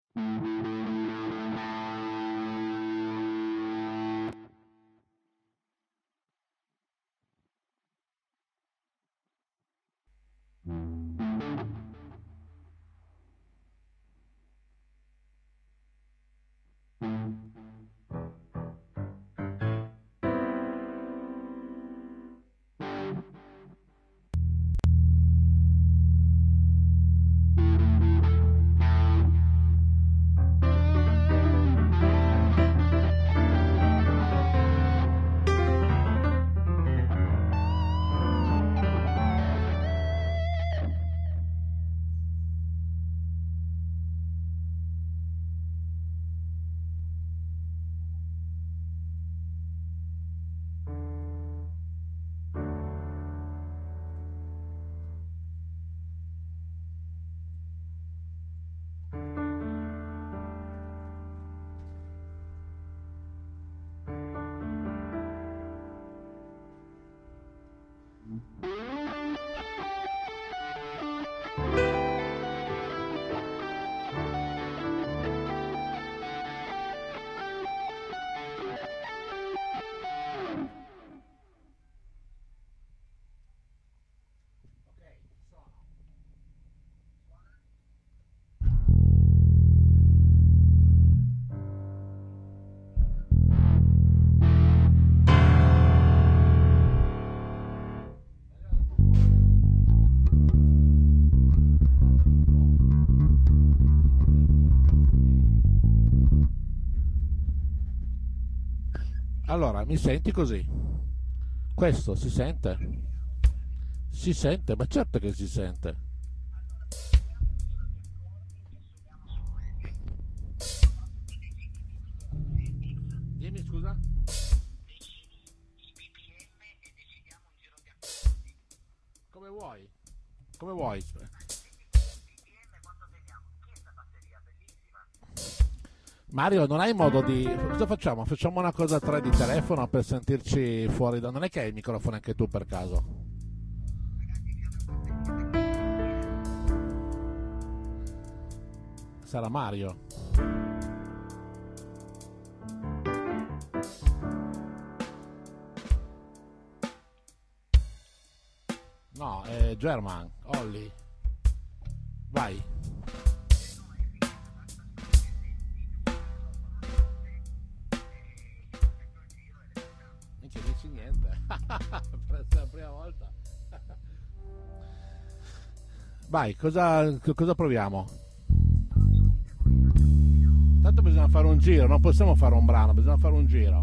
Allora, mi senti così? Questo si sente? Si sente, ma certo che si sente. Dimmi scusa? Come vuoi? Come vuoi? Mario, non hai modo di... Cosa facciamo? Facciamo una cosa a tre di telefono per sentirci fuori da... Non è che hai il microfono anche tu per caso? Sarà Mario. No, è German, Olli. Vai. Non ci dici niente. Per essere la prima volta. Vai, cosa proviamo? Tanto bisogna fare un giro, non possiamo fare un brano, bisogna fare un giro.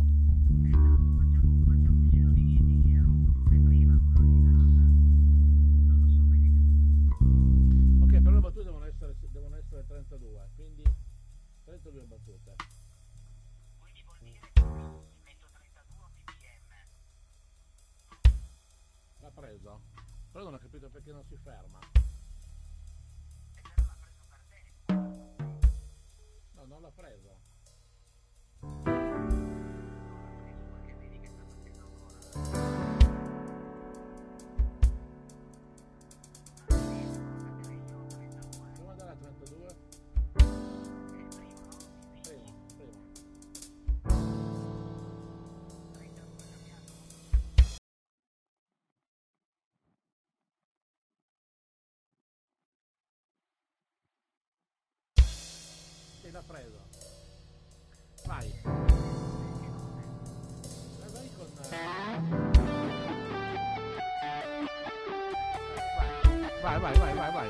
Ok, però le battute devono essere 32, quindi 32 battute. Quindi vuol dire che metto 32 ppm. L'ha preso? Però non ho capito perché non si ferma. E se non l'ha preso per te? No, non l'ha preso. Perché vedi che sta facendo ancora. Devo andare a 32? Primo. Sì, l'ha preso. Vai. Vai con... Vai.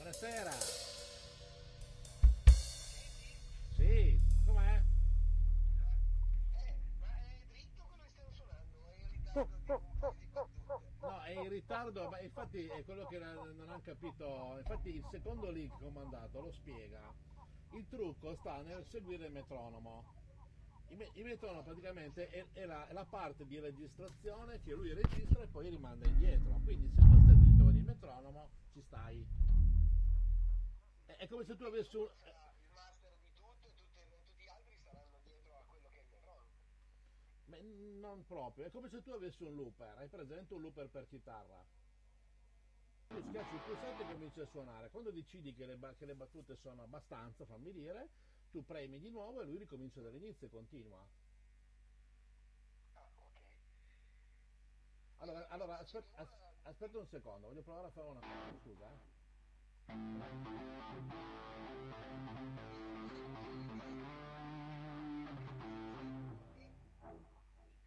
Buonasera. Sì, com'è? Ma è dritto quello che stiamo suonando? È in ritardo di un paio di battute? No, è in ritardo, ma infatti è quello che non hanno capito. Infatti il secondo link che ho mandato lo spiega. Il trucco sta nel seguire il metronomo. Il metronomo praticamente è la parte di registrazione che lui registra e poi rimanda indietro. Quindi se tu stai dritto con il metronomo, ci stai. È come se tu Quindi avessi lui un... sarà il master di tutto e tutti gli altri staranno dietro a quello che è il metronomo. non proprio, è come se tu avessi un looper. Hai presente un looper per chitarra? Tu schiacci il pulsante e cominci a suonare. Quando decidi che le battute sono abbastanza, fammi dire, tu premi di nuovo e lui ricomincia dall'inizio e continua. Ah, ok. Allora, Quindi questa c'è aspetta un secondo, voglio provare a fare una cosa, scusa.